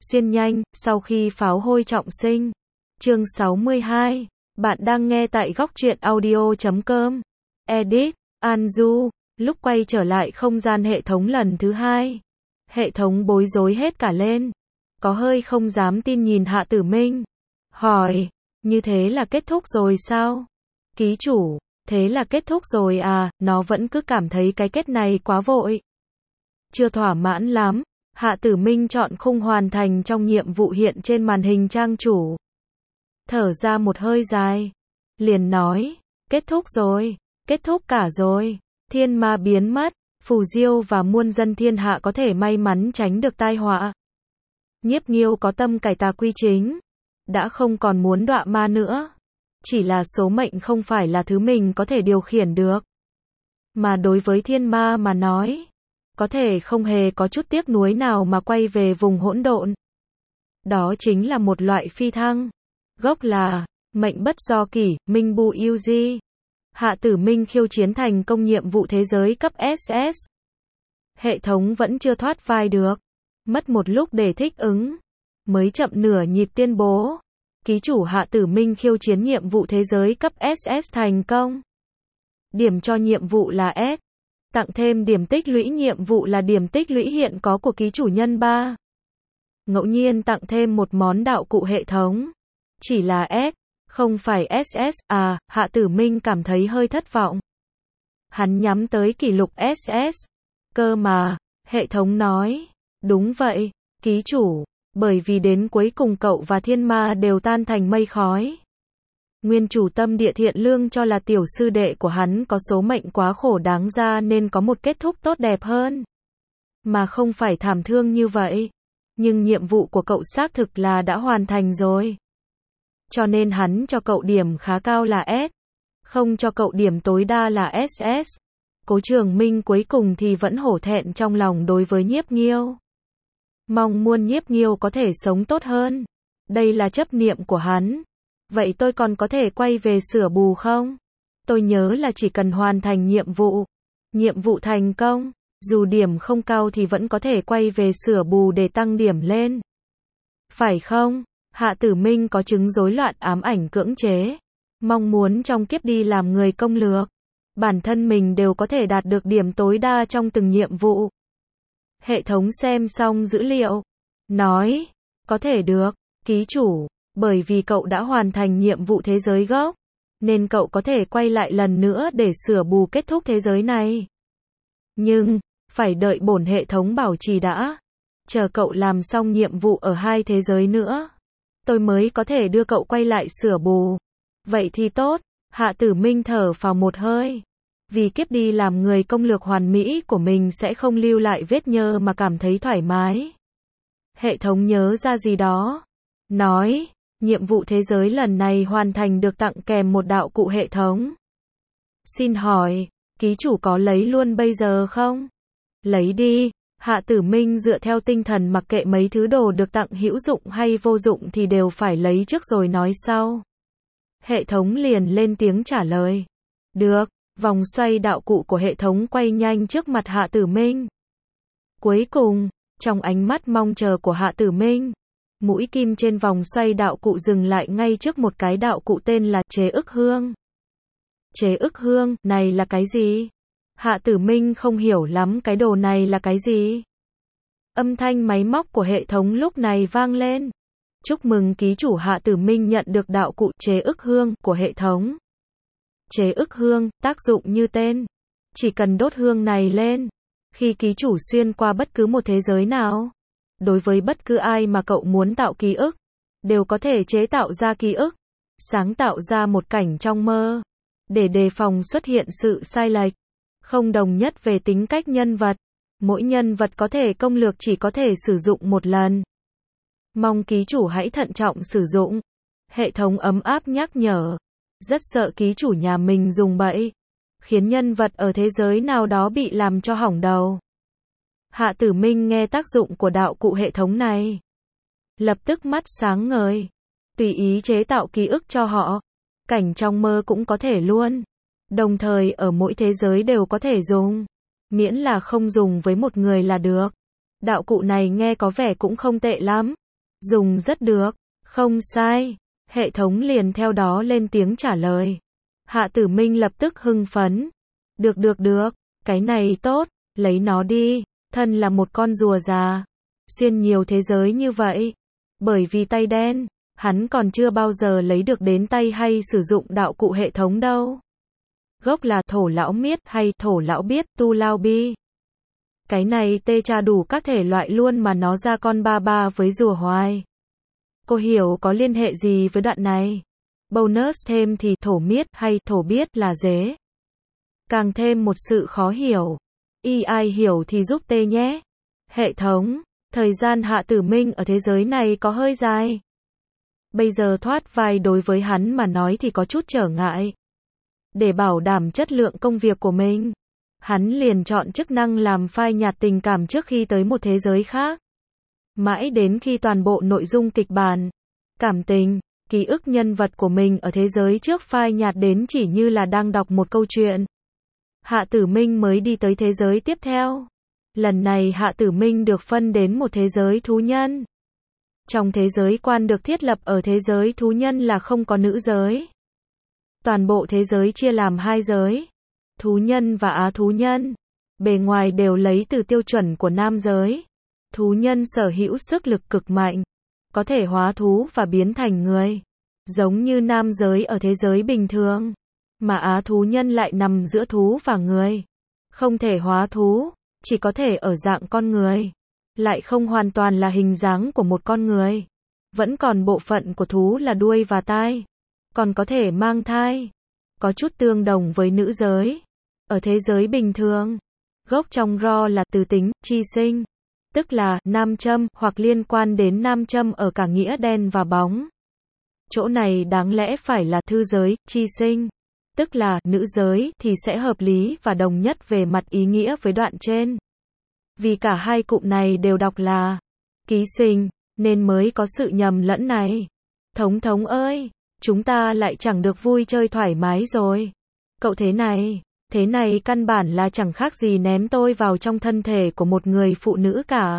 Xuyên nhanh, sau khi pháo hôi trọng sinh. Chương 62. Bạn đang nghe tại góc truyện audio.com. Edit, Anju. Lúc quay trở lại không gian hệ thống lần thứ hai, hệ thống bối rối hết cả lên. Có hơi không dám tin nhìn Hạ Tử Minh. Hỏi, như thế là kết thúc rồi sao? Ký chủ, thế là kết thúc rồi à? Nó vẫn cứ cảm thấy cái kết này quá vội. Chưa thỏa mãn lắm. Hạ Tử Minh chọn khung hoàn thành trong nhiệm vụ hiện trên màn hình trang chủ. Thở ra một hơi dài. Liền nói, kết thúc rồi, kết thúc cả rồi. Thiên ma biến mất, Phù Diêu và muôn dân thiên hạ có thể may mắn tránh được tai họa. Nhiếp Nghiêu có tâm cải tà quy chính, đã không còn muốn đọa ma nữa. Chỉ là số mệnh không phải là thứ mình có thể điều khiển được. Mà đối với thiên ma mà nói, có thể không hề có chút tiếc nuối nào mà quay về vùng hỗn độn. Đó chính là một loại phi thăng. Gốc là mệnh bất do kỷ, Minh Bu Yuji. Hạ Tử Minh khiêu chiến thành công nhiệm vụ thế giới cấp SS. Hệ thống vẫn chưa thoát vai được. Mất một lúc để thích ứng. Mới chậm nửa nhịp tuyên bố. Ký chủ Hạ Tử Minh khiêu chiến nhiệm vụ thế giới cấp SS thành công. Điểm cho nhiệm vụ là S. Tặng thêm điểm tích lũy nhiệm vụ là điểm tích lũy hiện có của ký chủ nhân 3. Ngẫu nhiên tặng thêm một món đạo cụ hệ thống. Chỉ là S, không phải SS. À, Hạ Tử Minh cảm thấy hơi thất vọng. Hắn nhắm tới kỷ lục SS. Cơ mà, hệ thống nói. Đúng vậy, ký chủ. Bởi vì đến cuối cùng cậu và thiên ma đều tan thành mây khói. Nguyên chủ tâm địa thiện lương cho là tiểu sư đệ của hắn có số mệnh quá khổ đáng ra nên có một kết thúc tốt đẹp hơn. Mà không phải thảm thương như vậy. Nhưng nhiệm vụ của cậu xác thực là đã hoàn thành rồi. Cho nên hắn cho cậu điểm khá cao là S. Không cho cậu điểm tối đa là SS. Cố Trường Minh cuối cùng thì vẫn hổ thẹn trong lòng đối với Nhiếp Nghiêu. Mong muôn Nhiếp Nghiêu có thể sống tốt hơn. Đây là chấp niệm của hắn. Vậy tôi còn có thể quay về sửa bù không? Tôi nhớ là chỉ cần hoàn thành nhiệm vụ. Nhiệm vụ thành công. Dù điểm không cao thì vẫn có thể quay về sửa bù để tăng điểm lên. Phải không? Hạ Tử Minh có chứng rối loạn ám ảnh cưỡng chế. Mong muốn trong kiếp đi làm người công lược. Bản thân mình đều có thể đạt được điểm tối đa trong từng nhiệm vụ. Hệ thống xem xong dữ liệu. Nói, có thể được, ký chủ. Bởi vì cậu đã hoàn thành nhiệm vụ thế giới gốc. Nên cậu có thể quay lại lần nữa để sửa bù kết thúc thế giới này. Nhưng, phải đợi bổn hệ thống bảo trì đã. Chờ cậu làm xong nhiệm vụ ở 2 thế giới nữa. Tôi mới có thể đưa cậu quay lại sửa bù. Vậy thì tốt. Hạ Tử Minh thở phào một hơi. Vì kiếp đi làm người công lược hoàn mỹ của mình sẽ không lưu lại vết nhơ mà cảm thấy thoải mái. Hệ thống nhớ ra gì đó. Nói, nhiệm vụ thế giới lần này hoàn thành được tặng kèm một đạo cụ hệ thống. Xin hỏi, ký chủ có lấy luôn bây giờ không? Lấy đi. Hạ Tử Minh dựa theo tinh thần mặc kệ mấy thứ đồ được tặng hữu dụng hay vô dụng thì đều phải lấy trước rồi nói sau. Hệ thống liền lên tiếng trả lời. Được, vòng xoay đạo cụ của hệ thống quay nhanh trước mặt Hạ Tử Minh. Cuối cùng, trong ánh mắt mong chờ của Hạ Tử Minh, mũi kim trên vòng xoay đạo cụ dừng lại ngay trước một cái đạo cụ tên là chế ức hương. Chế ức hương, này là cái gì? Hạ Tử Minh không hiểu lắm cái đồ này là cái gì. Âm thanh máy móc của hệ thống lúc này vang lên. Chúc mừng ký chủ Hạ Tử Minh nhận được đạo cụ chế ức hương của hệ thống. Chế ức hương, tác dụng như tên. Chỉ cần đốt hương này lên. Khi ký chủ xuyên qua bất cứ một thế giới nào. Đối với bất cứ ai mà cậu muốn tạo ký ức. Đều có thể chế tạo ra ký ức. Sáng tạo ra một cảnh trong mơ. Để đề phòng xuất hiện sự sai lệch. Không đồng nhất về tính cách nhân vật. Mỗi nhân vật có thể công lược chỉ có thể sử dụng một lần. Mong ký chủ hãy thận trọng sử dụng. Hệ thống ấm áp nhắc nhở. Rất sợ ký chủ nhà mình dùng bậy. Khiến nhân vật ở thế giới nào đó bị làm cho hỏng đầu. Hạ Tử Minh nghe tác dụng của đạo cụ hệ thống này. Lập tức mắt sáng ngời. Tùy ý chế tạo ký ức cho họ. Cảnh trong mơ cũng có thể luôn. Đồng thời ở mỗi thế giới đều có thể dùng. Miễn là không dùng với một người là được. Đạo cụ này nghe có vẻ cũng không tệ lắm. Dùng rất được. Không sai. Hệ thống liền theo đó lên tiếng trả lời. Hạ Tử Minh lập tức hưng phấn. Được. Cái này tốt. Lấy nó đi. Thân là một con rùa già. Xuyên nhiều thế giới như vậy. Bởi vì tay đen, hắn còn chưa bao giờ lấy được đến tay hay sử dụng đạo cụ hệ thống đâu. Gốc là thổ lão miết hay thổ lão biết tu lao bi. Cái này tê tra đủ các thể loại luôn mà nó ra con ba với rùa hoài. Cô hiểu có liên hệ gì với đoạn này? Bonus thêm thì thổ miết hay thổ biết là dế. Càng thêm một sự khó hiểu. Ai hiểu thì giúp tê nhé. Hệ thống, thời gian Hạ Tử Minh ở thế giới này có hơi dài. Bây giờ thoát vai đối với hắn mà nói thì có chút trở ngại. Để bảo đảm chất lượng công việc của mình, hắn liền chọn chức năng làm phai nhạt tình cảm trước khi tới một thế giới khác. Mãi đến khi toàn bộ nội dung kịch bản, cảm tình, ký ức nhân vật của mình ở thế giới trước phai nhạt đến chỉ như là đang đọc một câu chuyện, Hạ Tử Minh mới đi tới thế giới tiếp theo. Lần này Hạ Tử Minh được phân đến một thế giới thú nhân. Trong thế giới quan được thiết lập ở thế giới thú nhân là không có nữ giới. Toàn bộ thế giới chia làm hai giới, thú nhân và á thú nhân. Bề ngoài đều lấy từ tiêu chuẩn của nam giới. Thú nhân sở hữu sức lực cực mạnh, có thể hóa thú và biến thành người, giống như nam giới ở thế giới bình thường. Mà á thú nhân lại nằm giữa thú và người, không thể hóa thú, chỉ có thể ở dạng con người, lại không hoàn toàn là hình dáng của một con người. Vẫn còn bộ phận của thú là đuôi và tai, còn có thể mang thai, có chút tương đồng với nữ giới. Ở thế giới bình thường, gốc trong ro là từ tính, chi sinh, tức là nam châm hoặc liên quan đến nam châm ở cả nghĩa đen và bóng. Chỗ này đáng lẽ phải là thư giới, chi sinh, tức là nữ giới thì sẽ hợp lý và đồng nhất về mặt ý nghĩa với đoạn trên. Vì cả hai cụm này đều đọc là ký sinh, nên mới có sự nhầm lẫn này. Thống thống ơi, chúng ta lại chẳng được vui chơi thoải mái rồi. Cậu thế này căn bản là chẳng khác gì ném tôi vào trong thân thể của một người phụ nữ cả.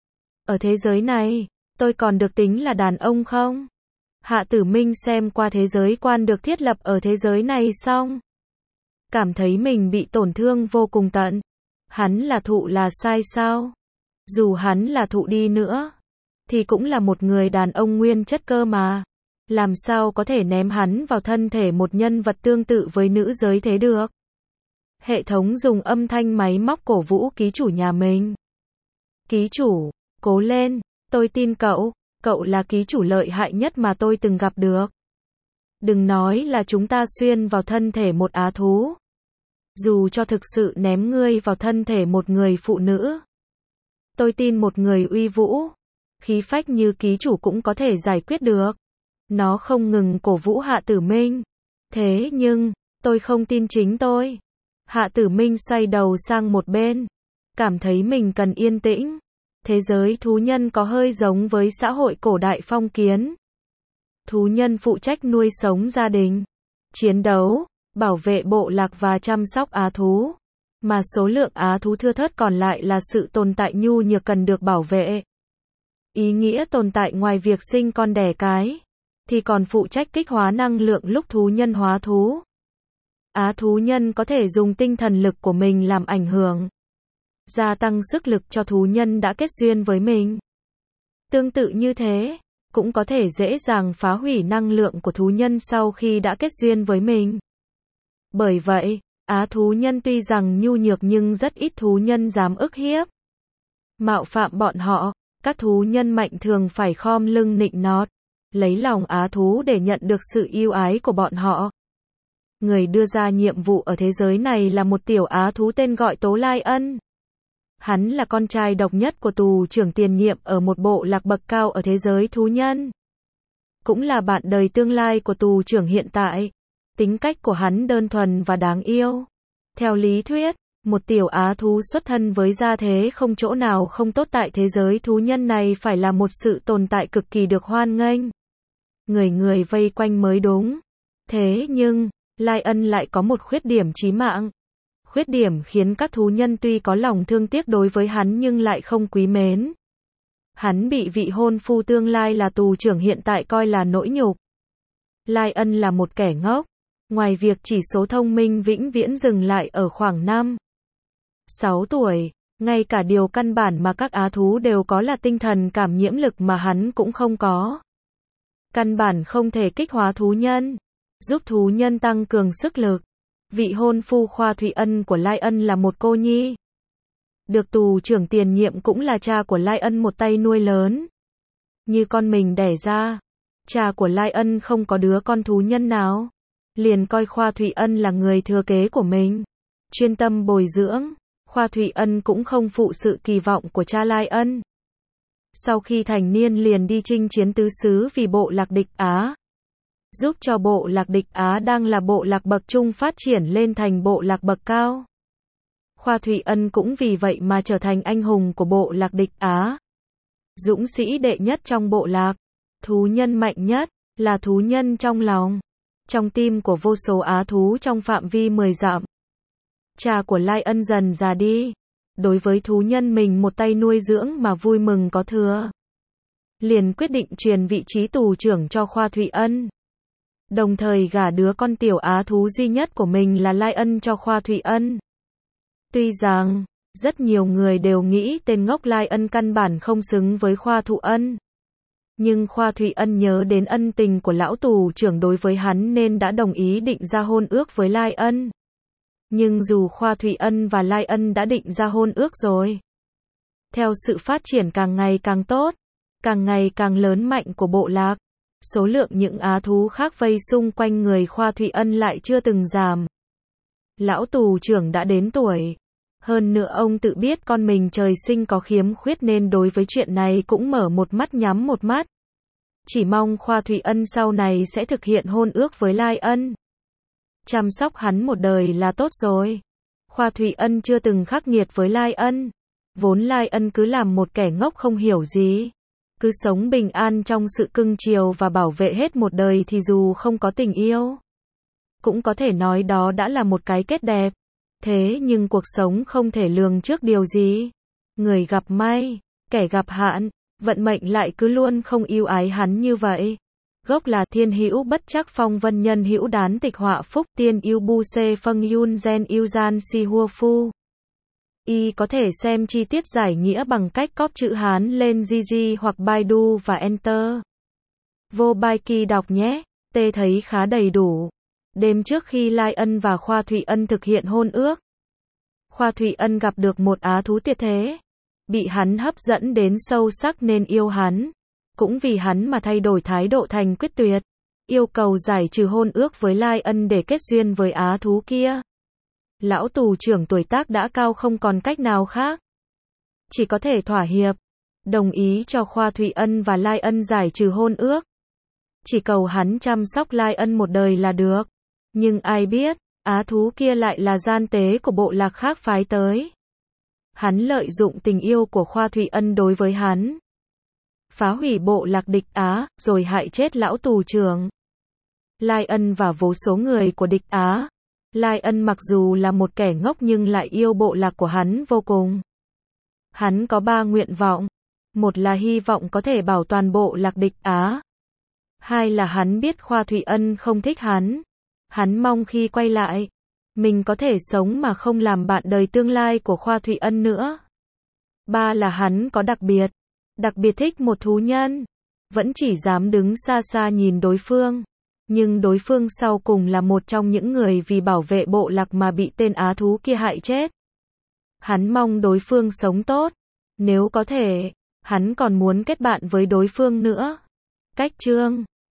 Ở thế giới này, tôi còn được tính là đàn ông không? Hạ Tử Minh xem qua thế giới quan được thiết lập ở thế giới này xong, cảm thấy mình bị tổn thương vô cùng tận. Hắn là thụ là sai sao? Dù hắn là thụ đi nữa, thì cũng là một người đàn ông nguyên chất cơ mà. Làm sao có thể ném hắn vào thân thể một nhân vật tương tự với nữ giới thế được? Hệ thống dùng âm thanh máy móc cổ vũ ký chủ nhà mình. Ký chủ, cố lên, tôi tin cậu, cậu là ký chủ lợi hại nhất mà tôi từng gặp được. Đừng nói là chúng ta xuyên vào thân thể một á thú. Dù cho thực sự ném ngươi vào thân thể một người phụ nữ, tôi tin một người uy vũ, khí phách như ký chủ cũng có thể giải quyết được. Nó không ngừng cổ vũ Hạ Tử Minh. Thế nhưng, tôi không tin chính tôi. Hạ Tử Minh xoay đầu sang một bên, cảm thấy mình cần yên tĩnh. Thế giới thú nhân có hơi giống với xã hội cổ đại phong kiến. Thú nhân phụ trách nuôi sống gia đình, chiến đấu, bảo vệ bộ lạc và chăm sóc á thú. Mà số lượng á thú thưa thớt còn lại là sự tồn tại nhu nhược cần được bảo vệ. Ý nghĩa tồn tại ngoài việc sinh con đẻ cái, thì còn phụ trách kích hóa năng lượng lúc thú nhân hóa thú. Á thú nhân có thể dùng tinh thần lực của mình làm ảnh hưởng, gia tăng sức lực cho thú nhân đã kết duyên với mình. Tương tự như thế, cũng có thể dễ dàng phá hủy năng lượng của thú nhân sau khi đã kết duyên với mình. Bởi vậy, á thú nhân tuy rằng nhu nhược nhưng rất ít thú nhân dám ức hiếp, mạo phạm bọn họ. Các thú nhân mạnh thường phải khom lưng nịnh nọt, lấy lòng á thú để nhận được sự yêu ái của bọn họ. Người đưa ra nhiệm vụ ở thế giới này là một tiểu á thú tên gọi Tố Lai Ân. Hắn là con trai độc nhất của tù trưởng tiền nhiệm ở một bộ lạc bậc cao ở thế giới thú nhân. Cũng là bạn đời tương lai của tù trưởng hiện tại. Tính cách của hắn đơn thuần và đáng yêu. Theo lý thuyết, một tiểu á thú xuất thân với gia thế không chỗ nào không tốt tại thế giới thú nhân này phải là một sự tồn tại cực kỳ được hoan nghênh. Người người vây quanh mới đúng. Thế nhưng, Lai Ân lại có một khuyết điểm chí mạng. Khuyết điểm khiến các thú nhân tuy có lòng thương tiếc đối với hắn nhưng lại không quý mến. Hắn bị vị hôn phu tương lai là tù trưởng hiện tại coi là nỗi nhục. Lai Ân là một kẻ ngốc. Ngoài việc chỉ số thông minh vĩnh viễn dừng lại ở khoảng 6 tuổi, ngay cả điều căn bản mà các á thú đều có là tinh thần cảm nhiễm lực mà hắn cũng không có. Căn bản không thể kích hóa thú nhân, giúp thú nhân tăng cường sức lực. Vị hôn phu Khoa Thụy Ân của Lai Ân là một cô nhi. Được tù trưởng tiền nhiệm cũng là cha của Lai Ân một tay nuôi lớn. Như con mình đẻ ra. Cha của Lai Ân không có đứa con thú nhân nào. Liền coi Khoa Thụy Ân là người thừa kế của mình. Chuyên tâm bồi dưỡng. Khoa Thụy Ân cũng không phụ sự kỳ vọng của cha Lai Ân. Sau khi thành niên liền đi chinh chiến tứ xứ vì bộ lạc địch Á. Giúp cho bộ lạc địch Á đang là bộ lạc bậc trung phát triển lên thành bộ lạc bậc cao. Khoa Thụy Ân cũng vì vậy mà trở thành anh hùng của bộ lạc địch Á. Dũng sĩ đệ nhất trong bộ lạc. Thú nhân mạnh nhất, là thú nhân trong lòng. Trong tim của vô số á thú trong phạm vi 10 dặm. Cha của Lai Ân dần già đi. Đối với thú nhân mình một tay nuôi dưỡng mà vui mừng có thừa. Liền quyết định truyền vị trí tù trưởng cho Khoa Thụy Ân. Đồng thời gả đứa con tiểu á thú duy nhất của mình là Lai Ân cho Khoa Thụy Ân. Tuy rằng, rất nhiều người đều nghĩ tên ngốc Lai Ân căn bản không xứng với Khoa Thụ Ân. Nhưng Khoa Thụy Ân nhớ đến ân tình của lão tù trưởng đối với hắn nên đã đồng ý định ra hôn ước với Lai Ân. Nhưng dù Khoa Thụy Ân và Lai Ân đã định ra hôn ước rồi. Theo sự phát triển càng ngày càng tốt, càng ngày càng lớn mạnh của bộ lạc, số lượng những á thú khác vây xung quanh người Khoa Thụy Ân lại chưa từng giảm. Lão tù trưởng đã đến tuổi. Hơn nữa ông tự biết con mình trời sinh có khiếm khuyết nên đối với chuyện này cũng mở một mắt nhắm một mắt. Chỉ mong Khoa Thụy Ân sau này sẽ thực hiện hôn ước với Lai Ân. Chăm sóc hắn một đời là tốt rồi. Khoa Thụy Ân chưa từng khắc nghiệt với Lai Ân. Vốn Lai Ân cứ làm một kẻ ngốc không hiểu gì. Cứ sống bình an trong sự cưng chiều và bảo vệ hết một đời thì dù không có tình yêu. Cũng có thể nói đó đã là một cái kết đẹp. Thế nhưng cuộc sống không thể lường trước điều gì. Người gặp may, kẻ gặp hạn, vận mệnh lại cứ luôn không yêu ái hắn như vậy. Gốc là thiên hữu bất trắc phong vân nhân hữu đán tịch họa phúc tiên yêu bu se phân yun gen yêu gian si hua phu. Y có thể xem chi tiết giải nghĩa bằng cách cóp chữ Hán lên Gigi hoặc Baidu và Enter. Vô Bai Kỳ đọc nhé, tê thấy khá đầy đủ. Đêm trước khi Lai Ân và Khoa Thụy Ân thực hiện hôn ước, Khoa Thụy Ân gặp được một á thú tuyệt thế. Bị hắn hấp dẫn đến sâu sắc nên yêu hắn. Cũng vì hắn mà thay đổi thái độ thành quyết tuyệt. Yêu cầu giải trừ hôn ước với Lai Ân để kết duyên với á thú kia. Lão tù trưởng tuổi tác đã cao không còn cách nào khác. Chỉ có thể thỏa hiệp. Đồng ý cho Khoa Thụy Ân và Lai Ân giải trừ hôn ước. Chỉ cầu hắn chăm sóc Lai Ân một đời là được. Nhưng ai biết, á thú kia lại là gian tế của bộ lạc khác phái tới. Hắn lợi dụng tình yêu của Khoa Thụy Ân đối với hắn. Phá hủy bộ lạc địch Á, rồi hại chết lão tù trưởng. Lai Ân và vô số người của địch Á. Lai Ân mặc dù là một kẻ ngốc nhưng lại yêu bộ lạc của hắn vô cùng. Hắn có 3 nguyện vọng. Một là hy vọng có thể bảo toàn bộ lạc địch Á. Hai là hắn biết Khoa Thụy Ân không thích hắn. Hắn mong khi quay lại, mình có thể sống mà không làm bạn đời tương lai của Khoa Thụy Ân nữa. Ba là hắn có đặc biệt thích một thú nhân. Vẫn chỉ dám đứng xa xa nhìn đối phương. Nhưng đối phương sau cùng là một trong những người vì bảo vệ bộ lạc mà bị tên á thú kia hại chết. Hắn mong đối phương sống tốt. Nếu có thể, hắn còn muốn kết bạn với đối phương nữa. Cách chương